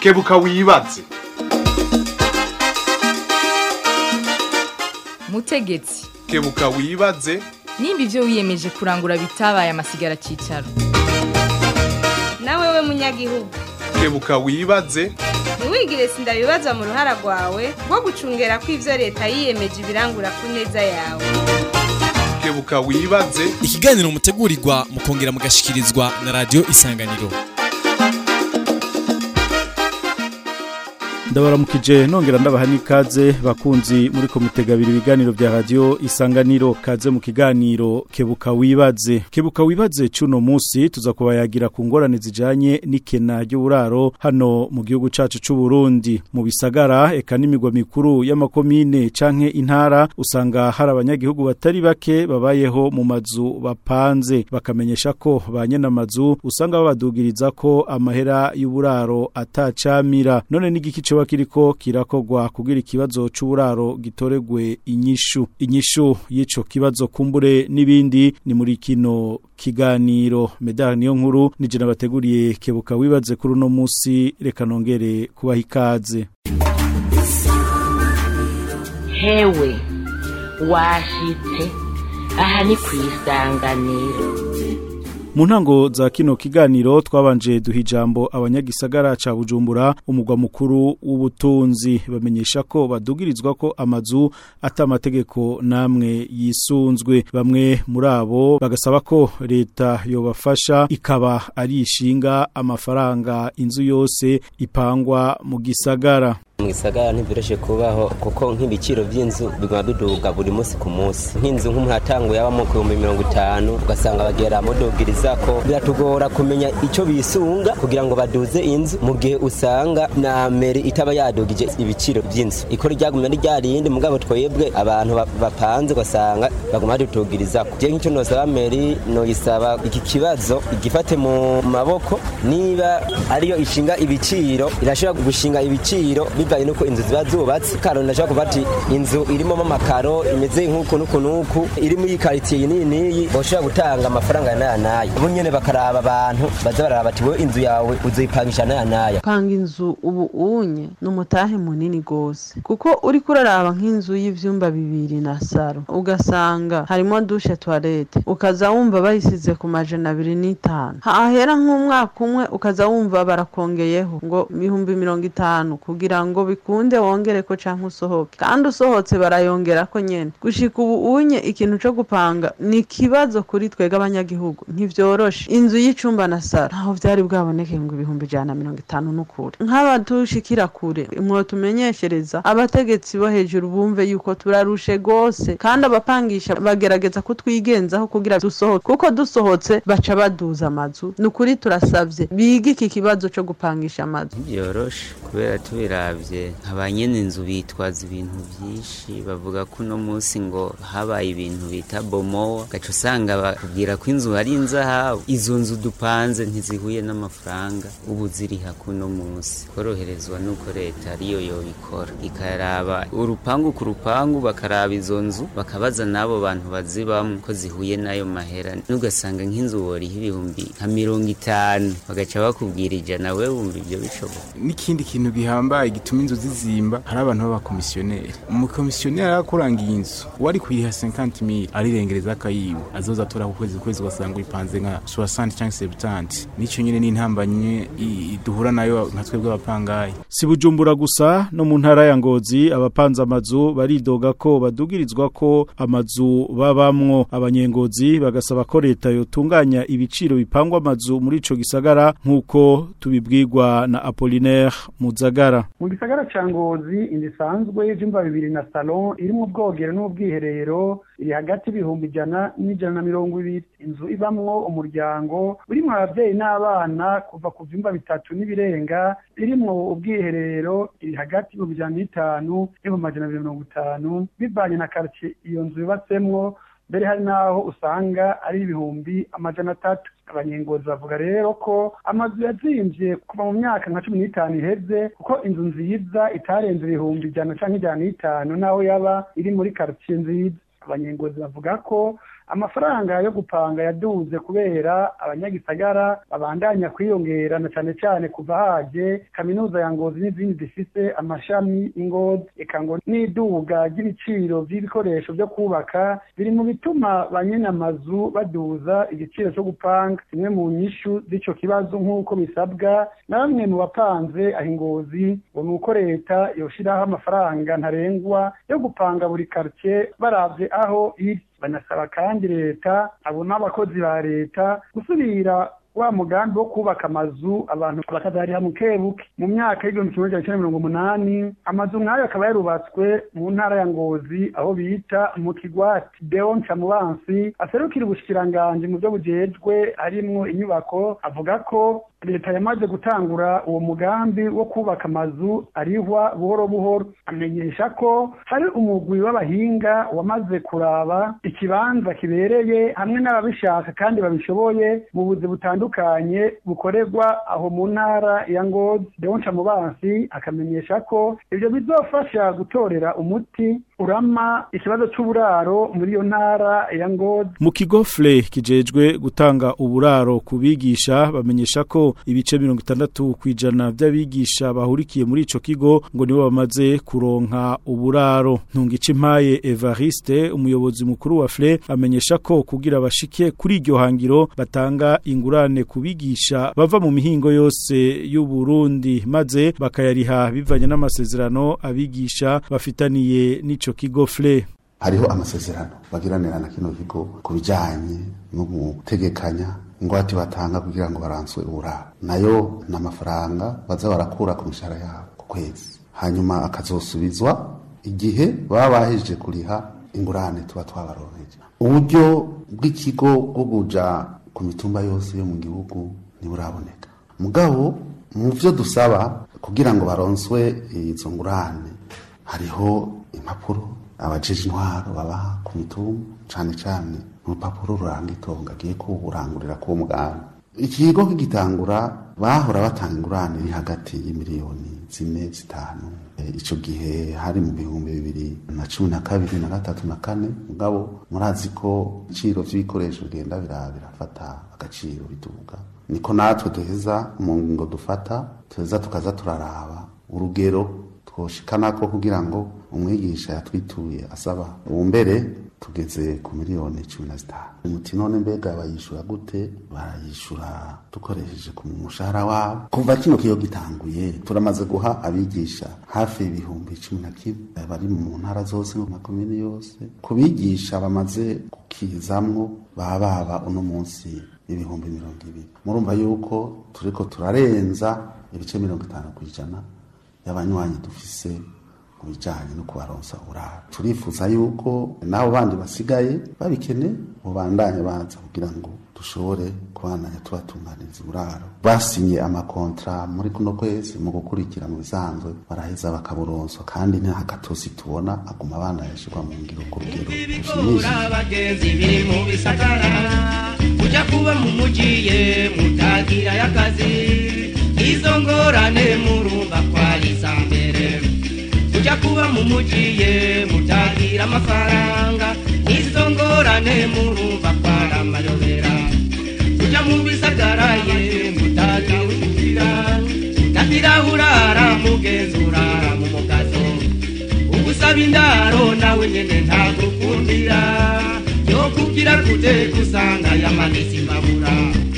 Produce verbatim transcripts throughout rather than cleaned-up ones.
kebuka wibaze. Mutegetsi, kebuka wibaze. nimba ivyo wiyemeje kurangura bitabaye amasigara cicaro. Nawe we munyagihugu, kebuka wibaze. ntiwigire sindabibaza mu ruhara rwawe rwo gucungera ko ivyo leta yiyemeje ibirangura ku neza yawe. Kebuka wibaze. Ikiganiro mutegurirwa mukongera mugashikirizwa na Radio Isanganiro. Ndabaramukije nongera ndabaha nikaze bakunzi muri komutegabira ibiganiro vya Radio Isanganiro. Kaze mu kiganiro kebuka wibaze. Kebuka wibaze cuno musi tuza kubayagira ku ngorane zijanye n'ikena ry'uburaro hano mu gihugu cacu c'u Burundi. Mu bisagara eka n'imigwa mikuru y'amakomine canke intara usanga hari abanyagihugu batari bake babayeho mu mazu bapanze, bakamenyesha ko banyene amazu usanga babadugiriza ko amahera y'uburaro atacamira. None n'igiki co kiriko kirakogwa kugira ikibazo c'uburaro gitoregwe inyishu inyishu y'ico kibazo kumbure n'ibindi ni muri kino kiganiro. Medal niyo nkuru nije nabateguriye kebuka wibaze kuri no musi, reka nongere kubaha ikaze. Hewe washitse aha ni kwisanganiro. Mu ntango za kino kiganiro twabanje duha ijambo abanyagisagara ca Bujumbura, umugwa mukuru w'ubutunzi. Bamenyesha ko badugirizwa ko amazu atamategeko namwe yisunzwe. Bamwe muri abo bagasaba ko leta yobafasha ikaba ari ishinga amafaranga inzu yose ipangwa mu gisagara. Mwisagara ntibireshe kubaho kuko nk'ibiciro by'inzu biguma biduga buri munsi ku munsi. Nk'inzu nk'umuhatango yaba mu bihumbi mirongo itanu ugasanga bagera mudugiriza ko biratugora kumenya ico bisunga kugira ngo baduze inzu mu gihe usanga na meri itaba yadugije ibiciro by'inzu. Ikora ryagumye ryarindi mugabo twebwe abantu bapanze ugasanga baguma badutugiriza ko. Je nk'icyo nosaba meri no yisaba iki kibazo igifate mu maboko, niba ariyo ishinga ibiciro irashobora gushinga ibiciro bivaye nuko inzu ziba zubatse. Karo ndashaka kubati inzu irimo amakaro imeze nk'uko nuko nuko iri muri quartier nini boshobora gutanga amafaranga na nayo. Ubu nyene bakaraba abantu baza baraba ati we inzu yawe uzoyipangisha na nayo. Panga inzu ubu unye n'umutahe munini gose kuko uri kuraraba nk'inzu y'ivyumba bibiri na saro ugasanga harimo douche toilette ukaza wumva bayisize ku majana abiri n'itanu. Hahera nk'umwaka umwe ukaza wumva barakongeyeho ngo ibihumbi mirongo itanu kugira ngo bikunde wongere ko canke usohoke, kandi usohotse barayongera ko nyene. Gushika ubu unye ikintu co gupanga ni kibazo kuri twega abanyagihugu, ntivyoroshe. Inzu y'icumba na sara aho vyari bwaboneke ngo ibihumbi ijana mirongo itanu n'ukuri. Nk'abatushikira kure mwo tumenyeshereza abategetsi bo hejuru bumve yuko turarushe gose, kandi abapangisha bagerageza kutwigenzaho kugira dusohoke, kuko dusohotse baca baduza amazu. Nukuri turasavye bigi iki kibazo co gupangisha amazu. Byoroshe kubera tubiravye abanyene inzu bitwaza ibintu byinshi, bavuga ko no munsi ngo habaye ibintu bita bomo, gaco usanga bakubwira ko inzu ari inzahabu. Izo nzu dupanze ntizihuye n'amafaranga ubu ziriha kuno munsi. Koroherezwa nuko leta ariyo yobikora ikaraba urupangu ku rupangu, bakaraba izo nzu bakabaza nabo bantu bazibamwe ko zihuye nayo mahera. Nugasanga nk'inzu woriha ibihumbi nka mirongo itanu bagaca bakubwira ijana, we wumva ibyo bishoboka. N'ikindi kintu gihambaye gituma inzu zizimba, hari abantu b'abakomisiyoneri. Umukomisiyoneri arakurangiye inzu wari kuyiha cinquante mille arirengereza akayiwe, azoza atora ku kwezi kwezi ugasanga ipanze nka soixante cyangwa seventy. Nico nyene n'intambanye iduhura nayo nka twebwe abapangayi. Si Bujumbura gusa no mu ntara ya Ngozi abapanza amazu baridoga ko badugirizwa ko amazu babamwo. Abanyengozi bagasaba ko leta yotunganya ibiciro bipangwa amazu muri ico gisagara nk'uko tubibwirwa na Apollinaire Muzagara. Mu gisagara ca Ngozi inzu isanzwe y'ivyumba bibiri na salon irimo ubwogero n'ubwiherero iri hagati y'ibihumbi ijana n'ijana na mirongo ibiri. Inzu ibamwo umuryango urimo abavyeyi n'abana kuva ku vyumba bitatu n'ibirenga, irimwo ubwiherero iri hagati y'ibihumbi ijana n'itanu n'ibihumbi amajana abiri na mirongo itanu bivanye na quartier iyo nzu yubatsemwo. Mbere hari naho usanga ari ibihumbi amajana atatu. Abanyengozi bavuga rero ko amazu yazimvye kuva mu myaka nka cumi n'itanu iheze, kuko inzu nziza itarenze ibihumbi ijana canke ijana n'itanu naho yaba iri muri quartier nziza. abanyengozi bavuga ko amafaranga yo gupanga yaduze kubera abanyagisagara babandanya kwiyongera na cyane cyane kuva haje kaminuza ya Ngozi n'izindi zifise amashami ingozi eka ngo n'iduga ry'ibiciro by'ibikoresho byo kubaka biri mu bituma banyene amazu baduza igiciro cyo gupanga. Kimwe mu nyishu z'ico kibazo nk'uko bisabwa na bamwe mu bapanze aho Ngozi ngo nuko leta yoshiraho amafaranga ntarengwa yo gupanga buri quartier baravye aho iri. Banasaba kandi leta abo n'abakozi ba leta gusubira wa mugambi wo kubaka amazu abantu bakazariha mu kebuke. Mu myaka y'igihumbi kimwe magana cyenda mirongo umunani amazu nk'ayo akaba yarubatswe mu ntara ya Ngozi aho bita mu Kigwati. Deon Chamubansi aserukira ubushikiranganje mu byo bujejwe harimwo inyubako avuga ko leta yamaze gutangura uwo mugambi wo kubaka amazu arihwa buhoro buhoro. Amenyesha ko hari umugwi w'abahinga wamaze kuraba ikibanza kibereye hamwe n'ababishaka kandi babishoboye mu buzi butandukanye bukorerwa aho mu ntara ya Ngozi. Deon Chamubansi akamenyesha ko ibyo bizofasha gutorera umuti urama ikibazo c'uburaro muri iyo ntara ya Ngozi. Mu kigo F L E kijejwe gutanga uburaro kubigisha bamenyesha ko ibice mirongo itandatu kwijana by'abigisha bahurikiye muri ico kigo ngo nibo bamaze kuronka uburaro. Ntungicimpaye Evariste umuyobozi mukuru wa F L E amenyesha ko kugira bashike kuri iryo hangiro batanga ingurane kubigisha bava mu mihingo yose y'u Burundi maze bakayariha bivanye n'amasezerano abigisha bafitaniye n'ico kigo F L E. Hariho amasezerano bagiranira na kino kigo kubijanye no gutegekanya ingwate batanga kugira ngo baranswe uburaro, nayo n'amafaranga baza barakura ku mishahara yabo ku kwezi, hanyuma akazosubizwa igihe baba bahejeje kuriha ingurane tuba twabaronkeje. Uburyo bw'ikigo bwo kuja ku mitumba yose yo mu gihugu ntiburaboneka, mugabo mu byo dusaba kugira ngo baronswe izo ngurane hariho impapuro abajeje intwaro baba ku mitumba cane cane urupapuro ruranga itonga agiye kuburangurira ku muganda. Ikigo kigitangura bahora batanga ingurane iri hagati y'imiliyoni zine zitanu. E, ico gihe hari mu bihumbi bibiri na cumi na kabiri na gatatu na kane, mugabo murazi ko iciro vy'ibikoresho bigenda birafata agaciro biduga, niko natwe duheza mu ngo dufata tuheza tukaza turaraba urugero twoshikana ko kugira ngo umwigisha yatwituye asaba umbere tugeze ku miliyoni cumi na zitanu. Umuti none mbega bayishura gute? Barayishura dukoresheje ku mushahara wabo. Kuva kino kiyo gitanguye turamaze guha abigisha hafi ibihumbi cumi na kimwe bari mu ntara zose mu makomine yose. Kubigisha bamaze gukizamwo bababa uno munsi ibihumbi mirongo ibiri. Murumva yuko turiko turarenza ibice mirongo itanu kwijana y'abanywanyi dufise mu bijanye no kubaronsa uburaro. Turifuza yuko nabo bandi basigaye babikene mubandanye baza kugira ngo dushobore kubandanya tubatunganiriza uburaro. Basinye amakontra muri kuno kwezi mu gukurikira mu bisanzwe baraheza bakaburonswa, kandi nta gatosi tubona aguma abana yashirwa mu ngiro ku rugero rushimishije. Abagenzi biri mu bisagara kuja kuba mu mugiye mutagira y'akazi, izo ngorane murumva kwari zambere. Kuja kuba mu mugiye mutagira amafaranga, izo ngorane murumva kwari amayobera. Kuja mu bisagara ye mutagira ubukira, mutagira urara mugenzi urara mu mugazo. Ugusaba indaro nawe nyene ntagukundira, yo kugira kute kusanga yamanisi mabura.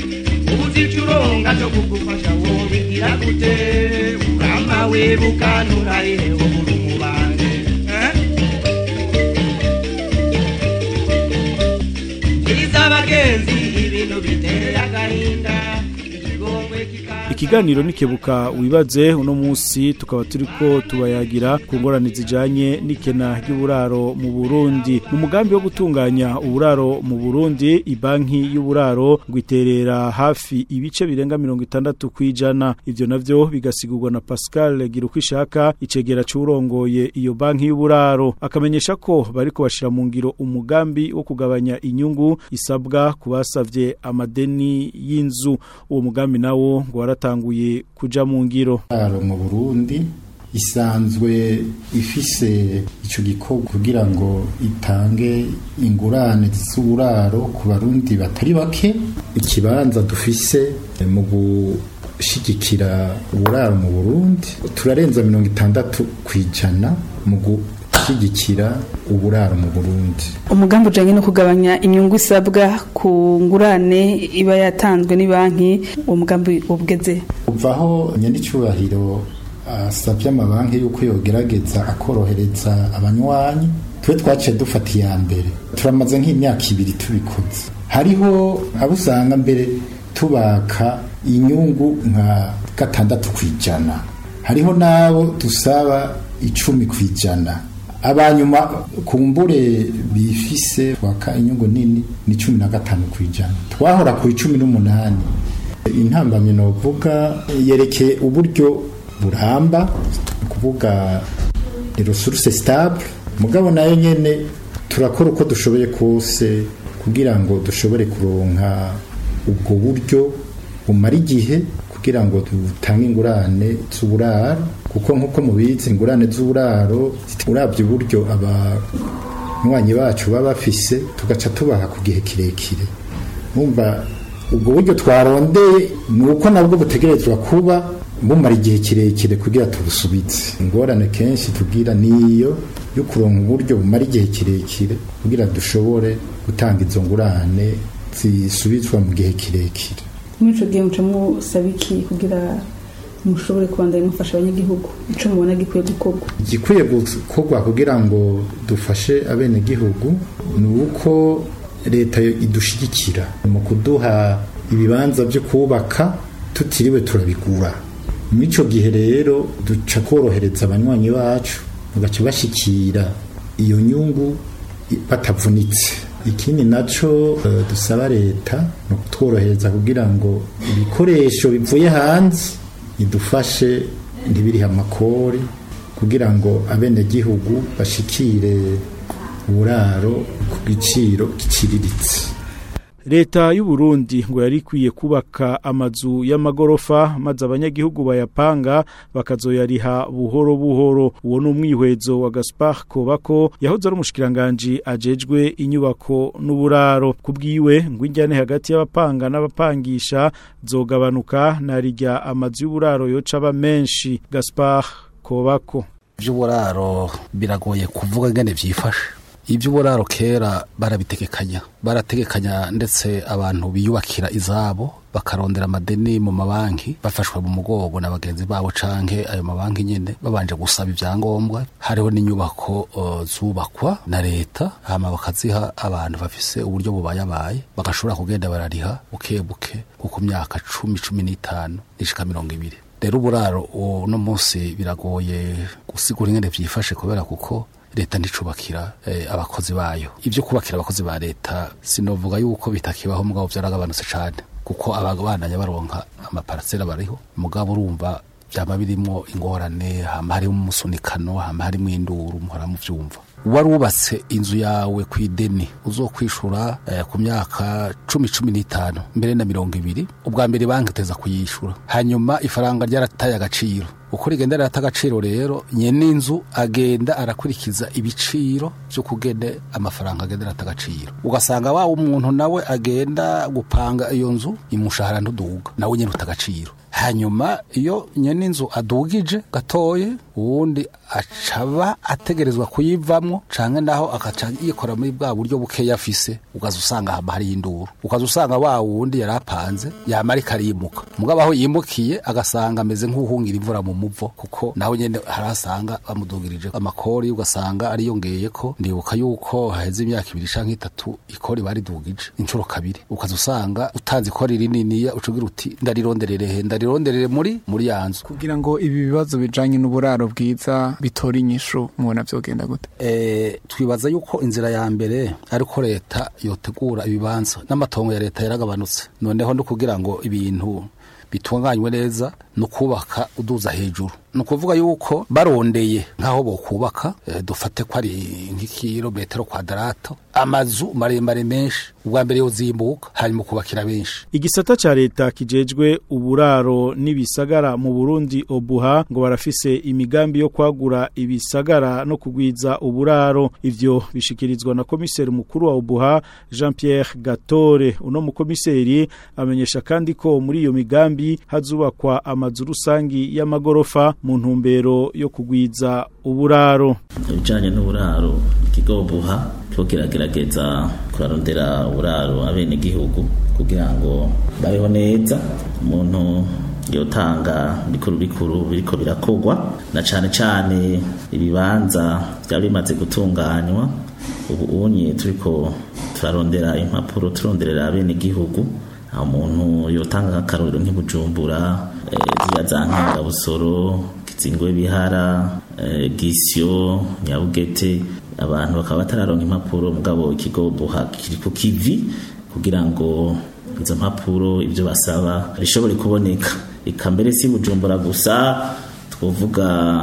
Ubuzicuronga cyo kugufasha wobigira gute, urama webukanura ihe uburu mubande. Iriza abagenzi ibintu biteye agahinda. Ikiganiro nikebuka wibaze uno munsi tukaba turiko tubayagira ku ngorane zijanye n'ikena ry'uburaro mu Burundi. Mu mugambi wo gutunganya uburaro mu Burundi, ibanki y'uburaro gwiterera hafi ibice birenga mirongo itandatu kwijana. Ivyo navyo bigasigurwa na Pascal Girukwishaka, icegera c'urongoye iyo banki y'uburaro. Akamenyesha ko bariko bashira mu ngiro umugambi wo kugabanya inyungu isabwa kubasavye amadeni y'inzu. Uwo mugambi nawo ngo waratanguye kuja mu ngiro. Uburaro mu Burundi isanzwe ifise ico gikorwa kugira ngo itange ingurane z'uburaro ku barundi batari bake. Ikibanza dufise mu gushigikira uburaro mu Burundi turarenza mirongo itandatu kwijana mu gushigikira uburaro mu Burundi. Umugambi ujanye no kugabanya inyungu isabwa ku ngurane iba yatanzwe ni banki, uwo mugambi ubugeze uvaho nyandicubahiro asavye amabanki yuko yogerageza akorohereza abanywanyi. Twe twaciye dufata iya mbere, turamaze nk'imyaka ibiri tubikoze. Hariho abo usanga mbere tubaka inyungu nka gatandatu kwijana, hariho nabo dusaba icumi kwijana. Abanyuma kumbure bifise twaka inyungu nini ni cumi na gatanu kwijana, twahora ku icumi n'umunani. Intambamye novuga yerekeye uburyo buramba, kuvuga resource stable, mugabo nayo nyene turakora uko dushoboye kose kugira ngo dushobore kuronka ubwo buryo bumara igihe kugira ngo dutange ingurane z'uburaro, kuko nkuko mubizi ingurane z'uburaro uravye uburyo abanywanyi bacu baba bafise tugaca tubaha ku gihe kirekire. Numva ubwo buryo twarondeye ni uko nabwo butegerezwa kuba bumara igihe kirekire kugira tubusubize. Ingorane kenshi tugira niyo yo kuronka uburyo bumara igihe kirekire kugira dushobore gutanga izo ngurane zisubizwa mu gihe kirekire. Muri ico gihe muca musaba iki kugira mushobore kubandanya mufasha abanyagihugu? Ico mubona gikwiye gukorwa? Gikwiye gukorwa kugira ngo dufashe abenegihugu ni uko leta idushigikira mu kuduha ibibanza byo kubaka tutiriwe turabigura. Muri ico gihe rero duca korohereza abanywanyi bacu bagaca bashikira iyo nyungu batavunitse. Ikindi naco uh, dusaba leta no kutworohereza kugira ngo ibikoresho bivuye hanze idufashe ntibiriha amakori kugira ngo abenegihugu bashikire uburaro ku giciro giciriritse. Leta y'u Burundi ngo yari kwiye kubaka amazu y'amagorofa maze abanyagihugu bayapanga bakazoyariha buhoro buhoro. Uwo numwihwezo wa Gaspard Kobako yahoze ari umushikiranganje ajejwe inyubako n'uburaro. Kubwiwe ngo injyane hagati y'abapanga n'abapangisha zogabanuka narijya amazu y'uburaro yoca ba menshi. Gaspard Kobako: ivy'uburaro biragoye kuvuga ngene vyifashe. Ivy'uburaro kera barabitegekanya barategekanya ndetse abantu biyubakira izabo bakarondera amadeni mu mabanki bafashwa mu mugogo na bagenzi babo canke ayo mabanki nyene babanje gusaba ivyangombwa. Hariho n'inyubako uh, zubakwa na leta hama bakaziha abantu bafise uburyo bubayabaye bagashobora kugenda barariha bukebuke kuko myaka cumi cumi n'itanu ishika mirongo ibiri. Rero uburaro no munsi biragoye gusigura ingene vyifashe kubera kuko leta nicubakira eh, abakozi bayo. Ivyo kubakira abakozi ba leta sinovuga yuko bitakibaho mugabo vyaragabanutse cane kuko abagabandanya baronka amaparcela bariho mugabo urumva byama birimo ingorane, hama hari umusunikano, hama hari mwinduru muhora mu vyumva. Warubatse inzu yawe kwideni uzokwishura eh, ku myaka cumi cumi n'itanu mbere na mirongo ibiri ubwa mbere banki teza kuyishura, hanyuma ifaranga ryarataye agaciro. Uko rigenda rata agaciro rero nyene inzu agenda arakurikiza ibiciro byo kugende amafaranga agenda rata agaciro, ugasanga wa umuntu nawe agenda gupanga iyo nzu imushahara ntuduga nawe nyene utagaciro. Hanyuma iyo nyene inzu adugije gatoye uwundi acaba ategerezwa kuyivamwo canke naho akaca yikora muri bwa buryo buke yafise, ukazusanga haba hari induru, ukazusanga wa wundi yarapanze yamari karimuka mugabo aho yimukiye agasanga ameze nk'uhungira imvura mu muvo kuko naho nyene harasanga bamudugirije amakori, ugasanga ari yongeye ko ndibuka yuko haheze imyaka ibiri canke itatu ikori bari dugije incuro kabiri, ukazusanga utanze ikori rinini ucugira uti ndarironderere ndarironderere muri muri yanzu. Kugira ngo ibi bibazo bijanye n'uburaro bwiza bitora inyishu mubona vyogenda gute? Eh twibaza yuko inzira ya mbere ariko leta yotegura ibibanza n'amatongo ya leta yaragabanutse, noneho no kugira ngo ibintu bitunganywe neza no kubaka uduza hejuru no kuvuga yuko barondeye nkaho bo kubaka e, dufate ko ari nk'ikilometero kwadrato amazu maremare menshi ubwa mbere yozimbuka hanyuma kubakira benshi. Igisata ca leta kijejwe uburaro n'ibisagara mu Burundi Obuha ngo barafise imigambi yo kwagura ibisagara no kugwiza uburaro. Ivyo bishikirizwa na komiseri mukuru wa Obuha Jean Pierre Gatore. Uno mu komiseri amenyesha kandi ko muri iyo migambi hazubakwa amazu rusangi y'amagorofa mu ntumbero yo kugwiza uburaro. Ibijanye n'uburaro ikigo Obuha cyo kiragerageza kurarondera uburaro abene gihugu kugira ngo babeho neza. Umuntu yotanga bikuru bikuru biriko birakogwa na cane cane ibibanza byari bimaze gutunganywa. Ubu unye turiko turarondera impapuro turonderera abene gihugu. Aho umuntu yotanga akarorero nk'Ibujumbura, ziya za Nkanga Busoro, Kizingwe Bihara, Gisyo, Nyabugete, abantu bakaba batararonka impapuro mugabo ikigo Buha kiri ku kivi kugira ngo izo mpapuro ibyo basaba bishobore kuboneka. Ikambere si Bujumbura gusa, twovuga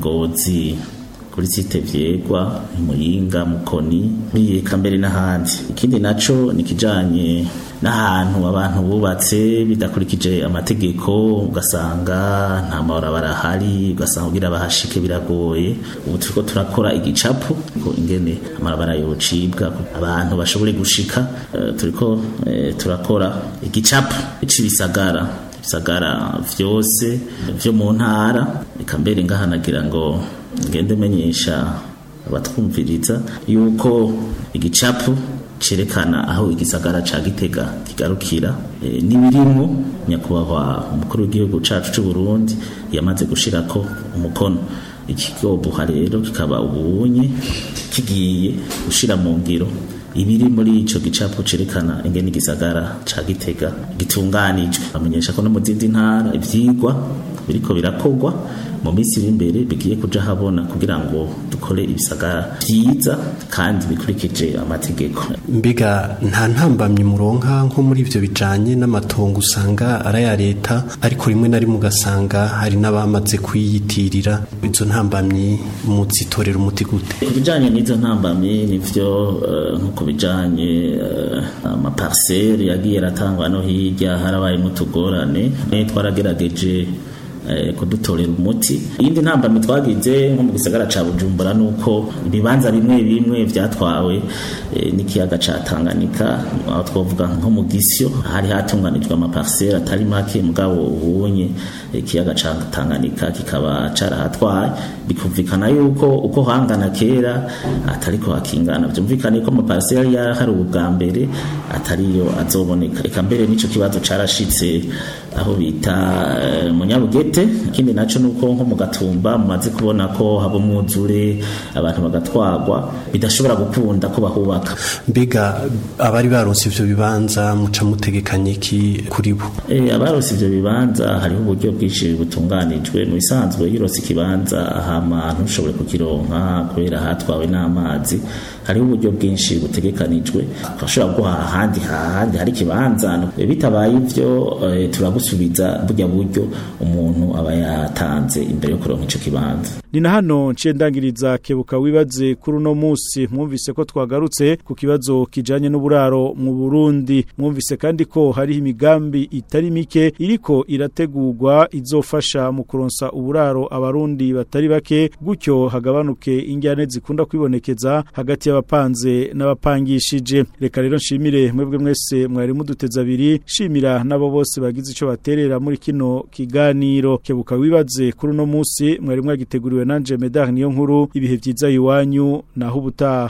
Ngozi kuri site Vyegwa, Muyinga, Mukoni, Ikambere n'ahandi. Ikindi naco nikijanye n'ahantu abantu bubatse bidakurikije amategeko, ugasanga nta mabarabara hari, ugasanga kugira bahashike biragoye. Ubu turiko turakora igicapo ko ingene amabarabara yocibwa abantu bashobore gushika. Uh, turiko uh, turakora igicapo c'ibisagara bisagara vyose vyo mu ntara. Ikambere ngahanagira ngo ngende menyesha abatwumviriza yuko igicapo cerekana aho igisagara ca Gitega kigarukira e, nibirimo nyakubahwa umukuru w'igihugu cacu c'u Burundi yamaze gushirako umukono. Ikigo Buha rero kikaba ubunye kigiye gushira mu ngiro ibiri muri ico gicapo cerekana ingene igisagara ca Gitega gitunganijwe. Bamenyesha ko no mu zindi ntara ivyigwa biriko birakogwa mu minsi iri imbere bigiye kuja habona kugira ngo dukore ibisagara vyiza kandi bikurikije amategeko. Mbega nta ntambamye muronka nko muri ivyo bijanye n'amatongo usanga ara ya leta ariko rimwe na rimwe ugasanga hari n'abamaze kuyiyitirira, izo ntambamye muzitorera umuti gute? Kubijanye n'izo ntambamye nivyo uh, nko kubijanye uh, amaparcelle yagiye ratangwa no hirya harabaye mutugorane twarageregeje kudutorera umuti. Iyindi ntambamye twagize nko mu gisagara ca Bujumbura nuko ibibanza bimwe bimwe vyatwawe e, n'ikiyaga ca Tanganyika. Aho twovuga nko mu Gisyo hari hatunganijwe amaparcelle atari make mugabo ubunye ikiyaga ca Tanganyika kikaba carahatwaye. Bikumvikana yuko uko hangana kera atariko hakingana, byumvikana ko amaparcelle ya hari ubwa mbere atariyo azoboneka. Eka mbere nico kibazo carashitse aho bita e, mu Nyabugete. Ikindi naco nuko nko mu Gatumba mumaze kubona ko habo mwuzure abantu bagatwagwa bidashobora gukunda ko bahubaka. Mbega abari baronse ivyo bibanza muca mutegekanye iki kuri bo? Eh abaronse ivyo bibanza hariho uburyo bwinshi butunganijwe. Mu bisanzwe yirose ikibanza hama ntushobore kukironka kubera hatwawe n'amazi. Hariho uburyo bwinshi butegekanijwe twashobora guha ahandi handi hari kibanza. Bitabaye ivyo e, turagusubiza burya buryo umuntu aba yatanze imbere yo kuronka ico kibanza. Ni na hano nce ndangiriza kebuka wibaze kuri uno musi. Mwumvise ko twagarutse ku kibazo kijanye n'uburaro mu Burundi. Mwumvise kandi ko hari imigambi itari mike iriko irategurwa izofasha mu kuronsa uburaro abarundi batari bake, gutyo hagabanuke injyane zikunda kwibonekeza hagati y'abapanze n'abapangishije. Reka rero nshimire mwebwe mwese mwari muduteza abiri, shimira nabo bose bagize ico baterera muri kino kiganiro kebuka wibaze kuri uno musi. Mwari mwagiteguriwe nanje Medar niyo nkuru. Ibihe vyiza iwanyu naho ubutaha.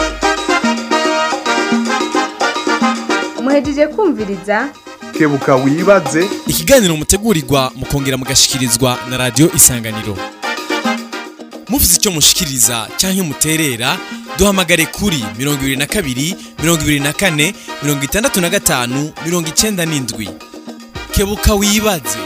Muhejeje kumviriza kebuka wibaze, ikiganiro mutegurirwa mukongera mugashikirizwa na radio Isanganiro. Mufite icyo mushikiriza canke muterera, duhamagare kuri mirongo ibiri na kabiri mirongo ibiri na kane mirongo itandatu na gatanu mirongo icenda n'indwi. Kebuka wibaze.